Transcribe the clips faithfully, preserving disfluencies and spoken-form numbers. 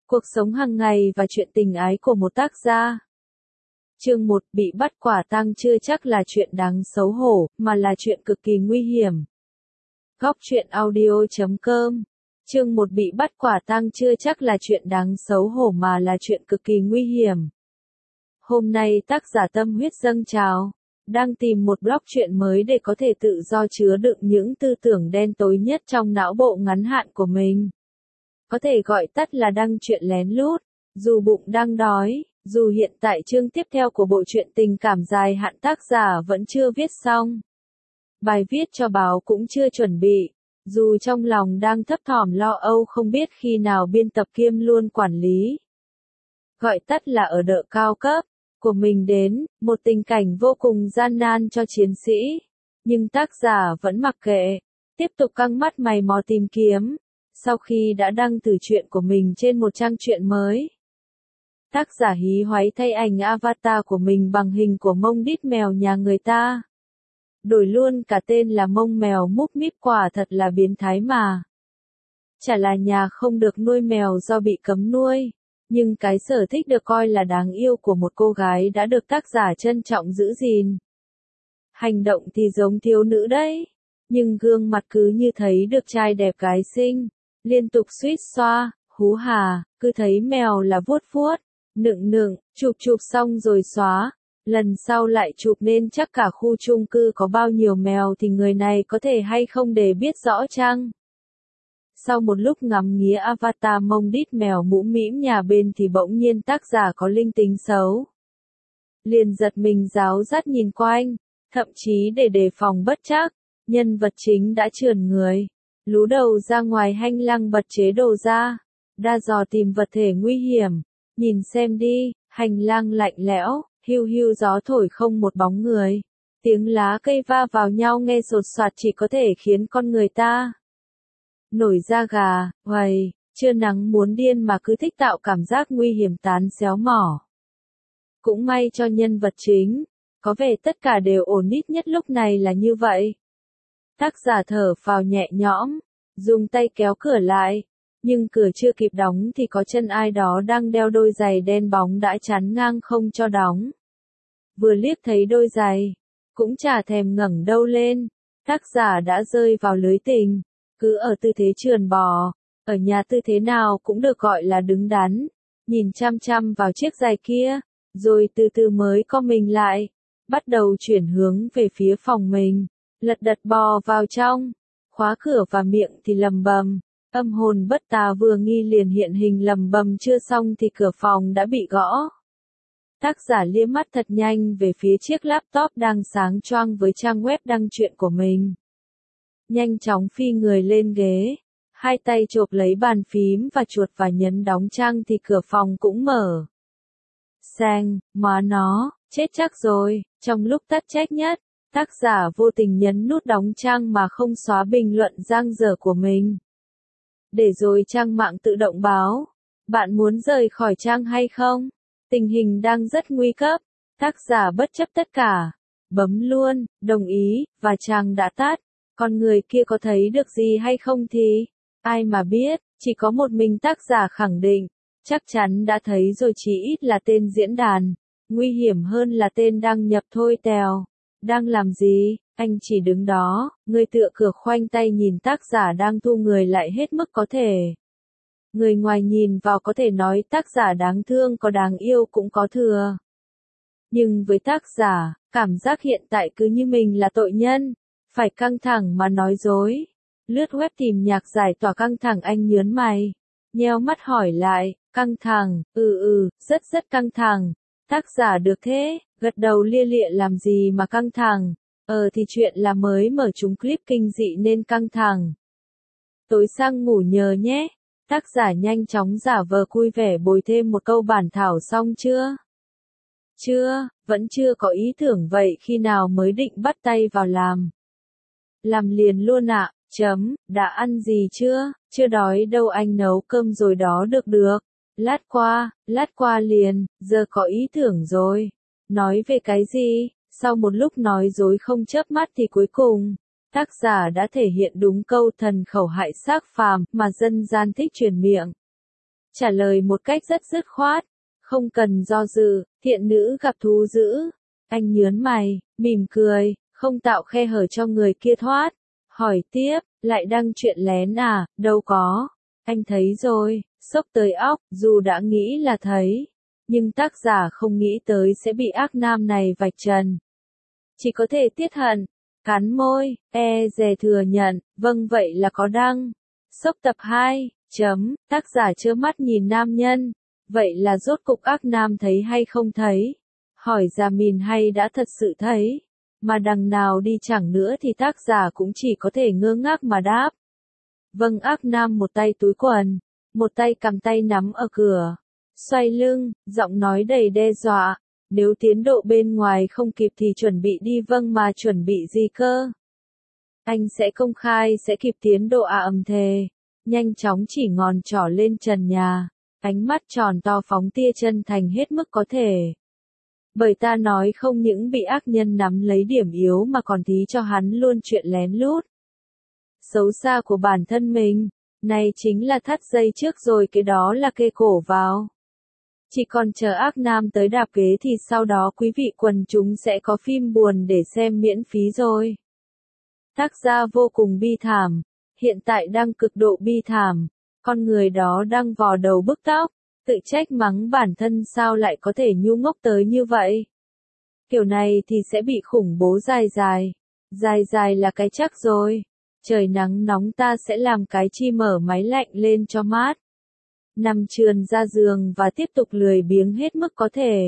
Cuộc sống hàng ngày và chuyện tình ái của một tác gia. Chương một, bị bắt quả tang chưa chắc là chuyện đáng xấu hổ, mà là chuyện cực kỳ nguy hiểm. Góc truyện audio chấm com. Chương một, bị bắt quả tang chưa chắc là chuyện đáng xấu hổ mà là chuyện cực kỳ nguy hiểm. Hôm nay tác giả tâm huyết dâng trào, đang tìm một blog truyện mới để có thể tự do chứa đựng những tư tưởng đen tối nhất trong não bộ ngắn hạn của mình. Có thể gọi tắt là đăng truyện lén lút, dù bụng đang đói, dù hiện tại chương tiếp theo của bộ truyện tình cảm dài hạn tác giả vẫn chưa viết xong. Bài viết cho báo cũng chưa chuẩn bị, dù trong lòng đang thấp thỏm lo âu không biết khi nào biên tập kiêm luôn quản lý. Gọi tắt là ở đợ cao cấp, của mình đến, một tình cảnh vô cùng gian nan cho chiến sĩ. Nhưng tác giả vẫn mặc kệ, tiếp tục căng mắt mày mò tìm kiếm. Sau khi đã đăng từ truyện của mình trên một trang truyện mới, tác giả hí hoáy thay ảnh avatar của mình bằng hình của mông đít mèo nhà người ta. Đổi luôn cả tên là mông mèo múp míp, quả thật là biến thái mà. Chả là nhà không được nuôi mèo do bị cấm nuôi, nhưng cái sở thích được coi là đáng yêu của một cô gái đã được tác giả trân trọng giữ gìn. Hành động thì giống thiếu nữ đấy, nhưng gương mặt cứ như thấy được trai đẹp gái xinh. Liên tục suýt xoa, hú hà, cứ thấy mèo là vuốt vuốt, nựng nựng, chụp chụp xong rồi xóa. Lần sau lại chụp nên chắc cả khu chung cư có bao nhiêu mèo thì người này có thể hay không để biết rõ chăng. Sau một lúc ngắm nghía avatar mông đít mèo mũm mĩm nhà bên thì bỗng nhiên tác giả có linh tính xấu. Liền giật mình ráo rắt nhìn quanh, thậm chí để đề phòng bất trắc, nhân vật chính đã trườn người. Lú đầu ra ngoài hành lang bật chế đồ ra, đa dò tìm vật thể nguy hiểm. Nhìn xem đi, hành lang lạnh lẽo, hiu hiu gió thổi không một bóng người. Tiếng lá cây va vào nhau nghe sột soạt chỉ có thể khiến con người ta nổi da gà, hoài, chưa nắng muốn điên mà cứ thích tạo cảm giác nguy hiểm tán xéo mỏ. Cũng may cho nhân vật chính, có vẻ tất cả đều ổn, ít nhất lúc này là như vậy. Tác giả thở phào nhẹ nhõm, dùng tay kéo cửa lại, nhưng cửa chưa kịp đóng thì có chân ai đó đang đeo đôi giày đen bóng đã chắn ngang không cho đóng. Vừa liếc thấy đôi giày, cũng chả thèm ngẩng đầu lên, tác giả đã rơi vào lưới tình, cứ ở tư thế trườn bò, ở nhà tư thế nào cũng được gọi là đứng đắn, nhìn chăm chăm vào chiếc giày kia, rồi từ từ mới co mình lại, bắt đầu chuyển hướng về phía phòng mình. Lật đật bò vào trong, khóa cửa và miệng thì lầm bầm, âm hồn bất tà vừa nghi liền hiện hình lầm bầm chưa xong thì cửa phòng đã bị gõ. Tác giả liếc mắt thật nhanh về phía chiếc laptop đang sáng choang với trang web đăng truyện của mình. Nhanh chóng phi người lên ghế, hai tay chộp lấy bàn phím và chuột và nhấn đóng trang thì cửa phòng cũng mở. Sang, má nó, chết chắc rồi, trong lúc tắc trách nhất. Tác giả vô tình nhấn nút đóng trang mà không xóa bình luận giang dở của mình. Để rồi trang mạng tự động báo, bạn muốn rời khỏi trang hay không? Tình hình đang rất nguy cấp. Tác giả bất chấp tất cả, bấm luôn, đồng ý, và trang đã tắt. Con người kia có thấy được gì hay không thì, ai mà biết, chỉ có một mình tác giả khẳng định, chắc chắn đã thấy rồi, chỉ ít là tên diễn đàn, nguy hiểm hơn là tên đăng nhập thôi tèo. Đang làm gì? Anh chỉ đứng đó, người tựa cửa khoanh tay nhìn tác giả đang thu người lại hết mức có thể. Người ngoài nhìn vào có thể nói tác giả đáng thương có đáng yêu cũng có thừa. Nhưng với tác giả, cảm giác hiện tại cứ như mình là tội nhân, phải căng thẳng mà nói dối. Lướt web tìm nhạc giải tỏa căng thẳng, anh nhớn mày, nheo mắt hỏi lại, căng thẳng, ừ ừ, rất rất căng thẳng. Tác giả được thế, gật đầu lia lịa, làm gì mà căng thẳng, ờ thì chuyện là mới mở trúng clip kinh dị nên căng thẳng. Tối sang ngủ nhờ nhé, tác giả nhanh chóng giả vờ vui vẻ bồi thêm một câu, bản thảo xong chưa? Chưa, vẫn chưa có ý tưởng, vậy khi nào mới định bắt tay vào làm? Làm liền luôn ạ, chấm, đã ăn gì chưa? Chưa đói đâu, anh nấu cơm rồi đó. Được được. Lát qua, lát qua liền, giờ có ý tưởng rồi. Nói về cái gì? Sau một lúc nói dối không chớp mắt thì cuối cùng, tác giả đã thể hiện đúng câu thần khẩu hại xác phàm mà dân gian thích truyền miệng. trả lời một cách rất dứt khoát. Không cần do dự, thiện nữ gặp thú dữ. Anh nhớn mày, mỉm cười, không tạo khe hở cho người kia thoát. Hỏi tiếp, lại đăng chuyện lén à, đâu có. Anh thấy rồi, sốc tới óc, dù đã nghĩ là thấy. Nhưng tác giả không nghĩ tới sẽ bị ác nam này vạch trần. Chỉ có thể tiết hận, cắn môi, e dè thừa nhận, vâng vậy là có đăng. Sốc tập hai, chấm, tác giả trơ mắt nhìn nam nhân. Vậy là rốt cục ác nam thấy hay không thấy? Hỏi Gia Mìn hay đã thật sự thấy? Mà đằng nào đi chẳng nữa thì tác giả cũng chỉ có thể ngơ ngác mà đáp. Vâng, ác nam một tay túi quần, một tay cầm tay nắm ở cửa. Xoay lưng, giọng nói đầy đe dọa. Nếu tiến độ bên ngoài không kịp thì chuẩn bị đi. Vâng, mà chuẩn bị gì cơ? Anh sẽ công khai sẽ kịp tiến độ à, ầm thề. Nhanh chóng chỉ ngón trỏ lên trần nhà. Ánh mắt tròn to phóng tia chân thành hết mức có thể. Bởi ta nói không những bị ác nhân nắm lấy điểm yếu mà còn thí cho hắn luôn chuyện lén lút. Xấu xa của bản thân mình, này chính là thắt dây trước rồi cái đó là kê cổ vào. Chỉ còn chờ ác nam tới đạp ghế thì sau đó quý vị quần chúng sẽ có phim buồn để xem miễn phí rồi. Tác gia vô cùng bi thảm, hiện tại đang cực độ bi thảm, con người đó đang vò đầu bứt tóc, tự trách mắng bản thân sao lại có thể ngu ngốc tới như vậy. Kiểu này thì sẽ bị khủng bố dài dài, dài dài là cái chắc rồi. Trời nắng nóng ta sẽ làm cái chi mở máy lạnh lên cho mát. Nằm trườn ra giường và tiếp tục lười biếng hết mức có thể.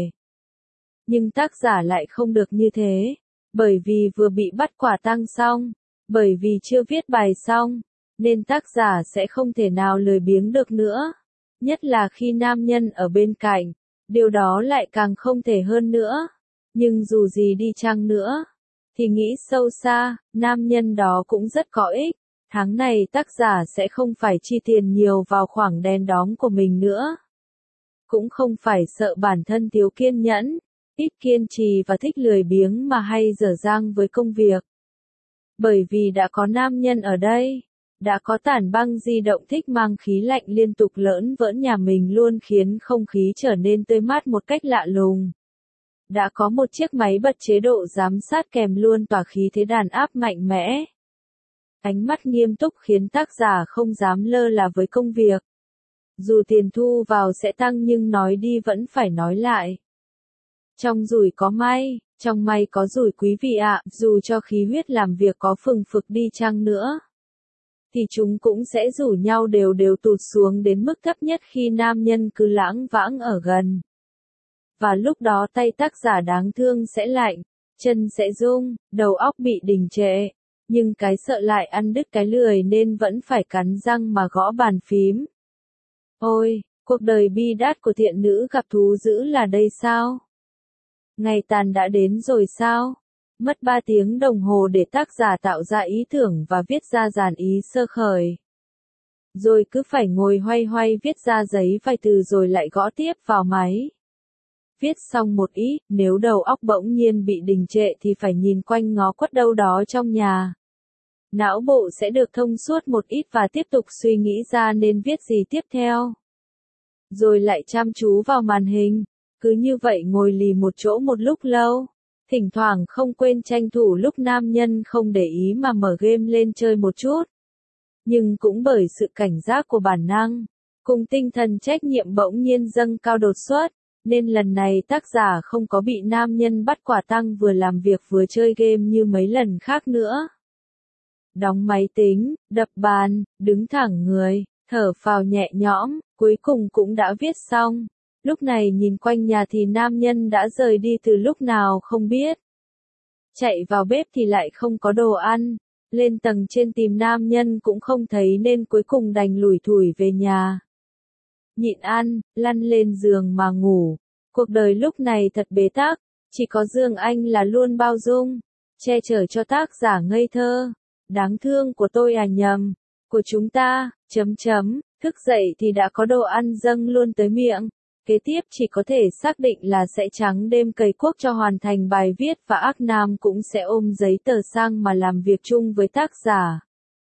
Nhưng tác giả lại không được như thế, bởi vì vừa bị bắt quả tang xong, bởi vì chưa viết bài xong, nên tác giả sẽ không thể nào lười biếng được nữa. Nhất là khi nam nhân ở bên cạnh, điều đó lại càng không thể hơn nữa. Nhưng dù gì đi chăng nữa, thì nghĩ sâu xa, nam nhân đó cũng rất có ích. Tháng này tác giả sẽ không phải chi tiền nhiều vào khoảng đèn đóm của mình nữa. Cũng không phải sợ bản thân thiếu kiên nhẫn, ít kiên trì và thích lười biếng mà hay dở dang với công việc. Bởi vì đã có nam nhân ở đây, đã có tản băng di động thích mang khí lạnh liên tục lỡn vỡn nhà mình luôn khiến không khí trở nên tươi mát một cách lạ lùng. Đã có một chiếc máy bật chế độ giám sát kèm luôn tỏa khí thế đàn áp mạnh mẽ. Ánh mắt nghiêm túc khiến tác giả không dám lơ là với công việc. Dù tiền thu vào sẽ tăng nhưng nói đi vẫn phải nói lại. Trong rủi có may, trong may có rủi quý vị ạ, dù cho khí huyết làm việc có phừng phực đi chăng nữa, thì chúng cũng sẽ rủ nhau đều đều tụt xuống đến mức thấp nhất khi nam nhân cứ lãng vãng ở gần. Và lúc đó tay tác giả đáng thương sẽ lạnh, chân sẽ rung, đầu óc bị đình trệ. Nhưng cái sợ lại ăn đứt cái lười nên vẫn phải cắn răng mà gõ bàn phím. Ôi, cuộc đời bi đát của thiện nữ gặp thú dữ là đây sao? Ngày tàn đã đến rồi sao? Mất ba tiếng đồng hồ để tác giả tạo ra ý tưởng và viết ra dàn ý sơ khởi. Rồi cứ phải ngồi hoay hoay viết ra giấy vài từ rồi lại gõ tiếp vào máy. Viết xong một ít, nếu đầu óc bỗng nhiên bị đình trệ thì phải nhìn quanh ngó quất đâu đó trong nhà. Não bộ sẽ được thông suốt một ít và tiếp tục suy nghĩ ra nên viết gì tiếp theo. Rồi lại chăm chú vào màn hình, cứ như vậy ngồi lì một chỗ một lúc lâu. Thỉnh thoảng không quên tranh thủ lúc nam nhân không để ý mà mở game lên chơi một chút. Nhưng cũng bởi sự cảnh giác của bản năng, cùng tinh thần trách nhiệm bỗng nhiên dâng cao đột xuất, nên lần này tác giả không có bị nam nhân bắt quả tang vừa làm việc vừa chơi game như mấy lần khác nữa. Đóng máy tính, đập bàn, đứng thẳng người, thở phào nhẹ nhõm, cuối cùng cũng đã viết xong. Lúc này nhìn quanh nhà thì nam nhân đã rời đi từ lúc nào không biết. Chạy vào bếp thì lại không có đồ ăn, lên tầng trên tìm nam nhân cũng không thấy nên cuối cùng đành lủi thủi về nhà. Nhịn ăn, lăn lên giường mà ngủ. Cuộc đời lúc này thật bế tắc, chỉ có Dương Anh là luôn bao dung, che chở cho tác giả ngây thơ. Đáng thương của tôi à nhầm, của chúng ta, chấm chấm, thức dậy thì đã có đồ ăn dâng luôn tới miệng. Kế tiếp chỉ có thể xác định là sẽ trắng đêm cày cuốc cho hoàn thành bài viết và ác nam cũng sẽ ôm giấy tờ sang mà làm việc chung với tác giả.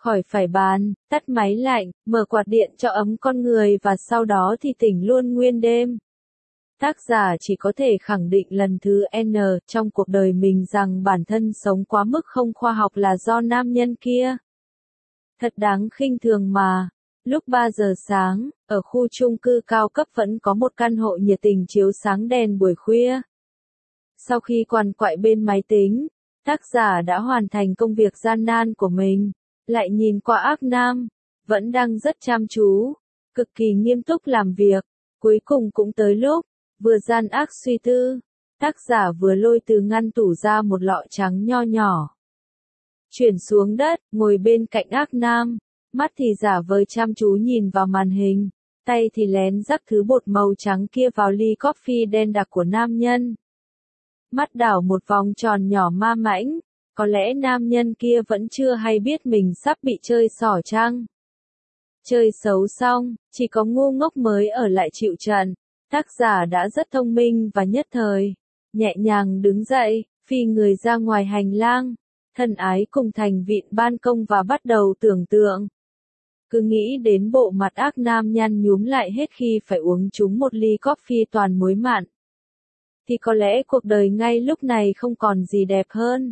Khỏi phải bàn, tắt máy lạnh, mở quạt điện cho ấm con người và sau đó thì tỉnh luôn nguyên đêm. Tác giả chỉ có thể khẳng định lần thứ N trong cuộc đời mình rằng bản thân sống quá mức không khoa học là do nam nhân kia. Thật đáng khinh thường mà. Lúc ba giờ sáng, ở khu chung cư cao cấp vẫn có một căn hộ nhiệt tình chiếu sáng đèn buổi khuya. Sau khi quằn quại bên máy tính, tác giả đã hoàn thành công việc gian nan của mình, lại nhìn qua ác nam, vẫn đang rất chăm chú, cực kỳ nghiêm túc làm việc. Cuối cùng cũng tới lúc, vừa gian ác suy tư, tác giả vừa lôi từ ngăn tủ ra một lọ trắng nho nhỏ. Chuyển xuống đất, ngồi bên cạnh ác nam, mắt thì giả vờ chăm chú nhìn vào màn hình, tay thì lén rắc thứ bột màu trắng kia vào ly coffee đen đặc của nam nhân. Mắt đảo một vòng tròn nhỏ ma mãnh, có lẽ nam nhân kia vẫn chưa hay biết mình sắp bị chơi xỏ chăng. Chơi xấu xong, chỉ có ngu ngốc mới ở lại chịu trận. Tác giả đã rất thông minh và nhất thời, nhẹ nhàng đứng dậy, phi người ra ngoài hành lang, thân ái cùng thành vịn ban công và bắt đầu tưởng tượng. Cứ nghĩ đến bộ mặt ác nam nhăn nhúm lại hết khi phải uống trúng một ly coffee toàn muối mặn. Thì có lẽ cuộc đời ngay lúc này không còn gì đẹp hơn.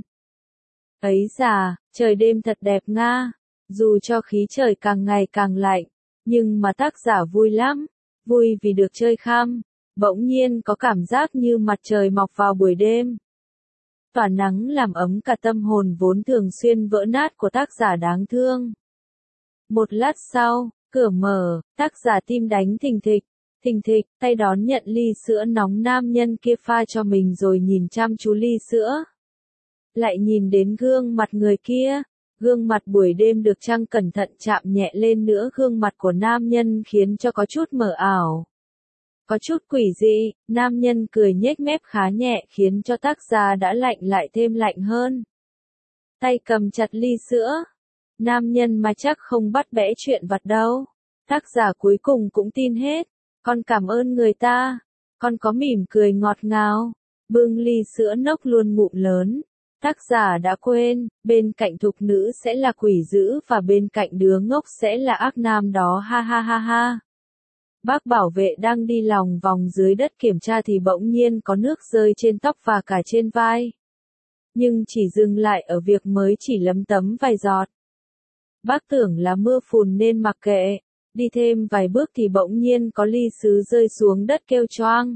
Ấy già, trời đêm thật đẹp nga, dù cho khí trời càng ngày càng lạnh, nhưng mà tác giả vui lắm, vui vì được chơi khăm, bỗng nhiên có cảm giác như mặt trời mọc vào buổi đêm. Tỏa nắng làm ấm cả tâm hồn vốn thường xuyên vỡ nát của tác giả đáng thương. Một lát sau, cửa mở, tác giả tim đánh thình thịch, thình thịch, tay đón nhận ly sữa nóng nam nhân kia pha cho mình rồi nhìn chăm chú ly sữa. Lại nhìn đến gương mặt người kia, gương mặt buổi đêm được trăng cẩn thận chạm nhẹ lên nữa, gương mặt của nam nhân khiến cho có chút mờ ảo. Có chút quỷ dị, nam nhân cười nhếch mép khá nhẹ khiến cho tác giả đã lạnh lại thêm lạnh hơn. Tay cầm chặt ly sữa. Nam nhân mà chắc không bắt bẽ chuyện vặt đâu. Tác giả cuối cùng cũng tin hết. Con cảm ơn người ta. Con có mỉm cười ngọt ngào. Bưng ly sữa nốc luôn ngụm lớn. Tác giả đã quên, bên cạnh thục nữ sẽ là quỷ dữ và bên cạnh đứa ngốc sẽ là ác nam đó, ha ha ha ha. Bác bảo vệ đang đi lòng vòng dưới đất kiểm tra thì bỗng nhiên có nước rơi trên tóc và cả trên vai. Nhưng chỉ dừng lại ở việc mới chỉ lấm tấm vài giọt. Bác tưởng là mưa phùn nên mặc kệ, đi thêm vài bước thì bỗng nhiên có ly sứ rơi xuống đất kêu choang.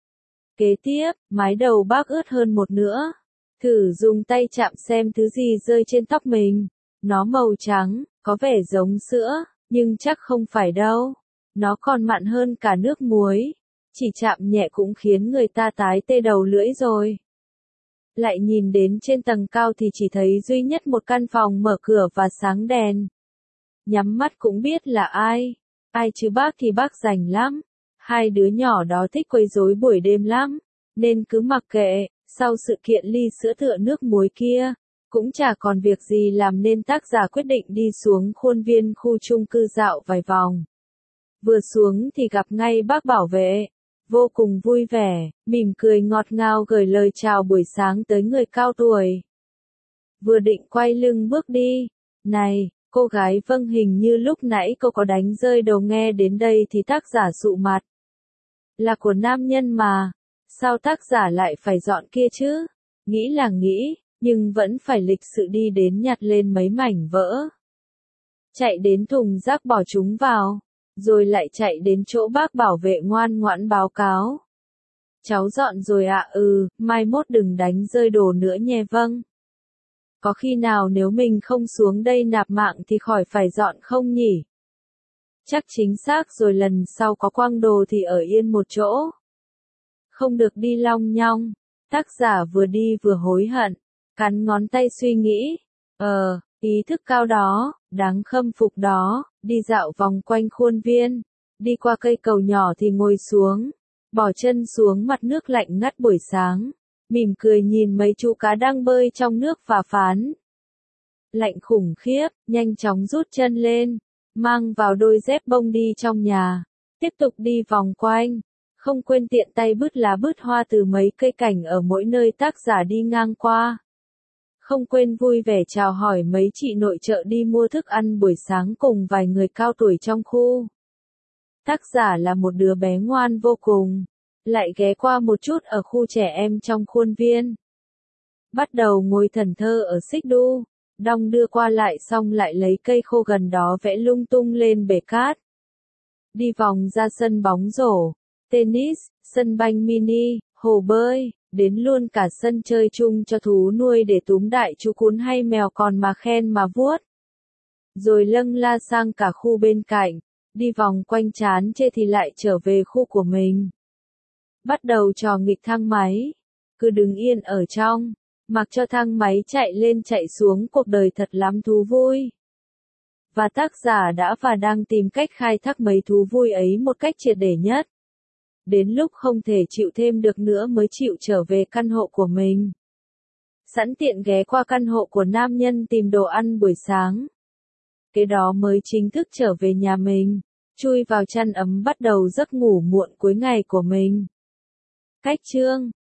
Kế tiếp, mái đầu bác ướt hơn một nữa. Thử dùng tay chạm xem thứ gì rơi trên tóc mình. Nó màu trắng, có vẻ giống sữa, nhưng chắc không phải đâu. Nó còn mặn hơn cả nước muối. Chỉ chạm nhẹ cũng khiến người ta tái tê đầu lưỡi rồi. Lại nhìn đến trên tầng cao thì chỉ thấy duy nhất một căn phòng mở cửa và sáng đèn. Nhắm mắt cũng biết là ai. Ai chứ bác thì bác rảnh lắm. Hai đứa nhỏ đó thích quấy rối buổi đêm lắm. Nên cứ mặc kệ. Sau sự kiện ly sữa tựa nước muối kia, cũng chả còn việc gì làm nên tác giả quyết định đi xuống khuôn viên khu chung cư dạo vài vòng. Vừa xuống thì gặp ngay bác bảo vệ, vô cùng vui vẻ, mỉm cười ngọt ngào gửi lời chào buổi sáng tới người cao tuổi. Vừa định quay lưng bước đi, này, cô gái vâng hình như lúc nãy cô có đánh rơi đầu, nghe đến đây thì tác giả sụ mặt. Là của nam nhân mà. Sao tác giả lại phải dọn kia chứ? Nghĩ là nghĩ, nhưng vẫn phải lịch sự đi đến nhặt lên mấy mảnh vỡ. Chạy đến thùng rác bỏ chúng vào, rồi lại chạy đến chỗ bác bảo vệ ngoan ngoãn báo cáo. Cháu dọn rồi ạ, ừ, mai mốt đừng đánh rơi đồ nữa nhé, vâng. Có khi nào nếu mình không xuống đây nạp mạng thì khỏi phải dọn không nhỉ? Chắc chính xác rồi, lần sau có quăng đồ thì ở yên một chỗ. Không được đi long nhong. Tác giả vừa đi vừa hối hận, cắn ngón tay suy nghĩ. Ờ, ý thức cao đó, đáng khâm phục đó, đi dạo vòng quanh khuôn viên, đi qua cây cầu nhỏ thì ngồi xuống, bỏ chân xuống mặt nước lạnh ngắt buổi sáng, mỉm cười nhìn mấy chú cá đang bơi trong nước và phán. Lạnh khủng khiếp, nhanh chóng rút chân lên, mang vào đôi dép bông đi trong nhà, tiếp tục đi vòng quanh. Không quên tiện tay bứt lá bứt hoa từ mấy cây cảnh ở mỗi nơi tác giả đi ngang qua. không quên vui vẻ chào hỏi mấy chị nội trợ đi mua thức ăn buổi sáng cùng vài người cao tuổi trong khu. Tác giả là một đứa bé ngoan vô cùng, lại ghé qua một chút ở khu trẻ em trong khuôn viên. Bắt đầu ngồi thẫn thờ ở xích đu, đong đưa qua lại xong lại lấy cây khô gần đó vẽ lung tung lên bể cát. Đi vòng ra sân bóng rổ, tennis, sân banh mini, hồ bơi, đến luôn cả sân chơi chung cho thú nuôi để túm đại chú cún hay mèo còn mà khen mà vuốt. Rồi lâng la sang cả khu bên cạnh, đi vòng quanh chán chê thì lại trở về khu của mình. Bắt đầu trò nghịch thang máy, cứ đứng yên ở trong, mặc cho thang máy chạy lên chạy xuống, cuộc đời thật lắm thú vui. Và tác giả đã và đang tìm cách khai thác mấy thú vui ấy một cách triệt để nhất. Đến lúc không thể chịu thêm được nữa mới chịu trở về căn hộ của mình. Sẵn tiện ghé qua căn hộ của nam nhân tìm đồ ăn buổi sáng. Cái đó mới chính thức trở về nhà mình, chui vào chăn ấm bắt đầu giấc ngủ muộn cuối ngày của mình. Cách chương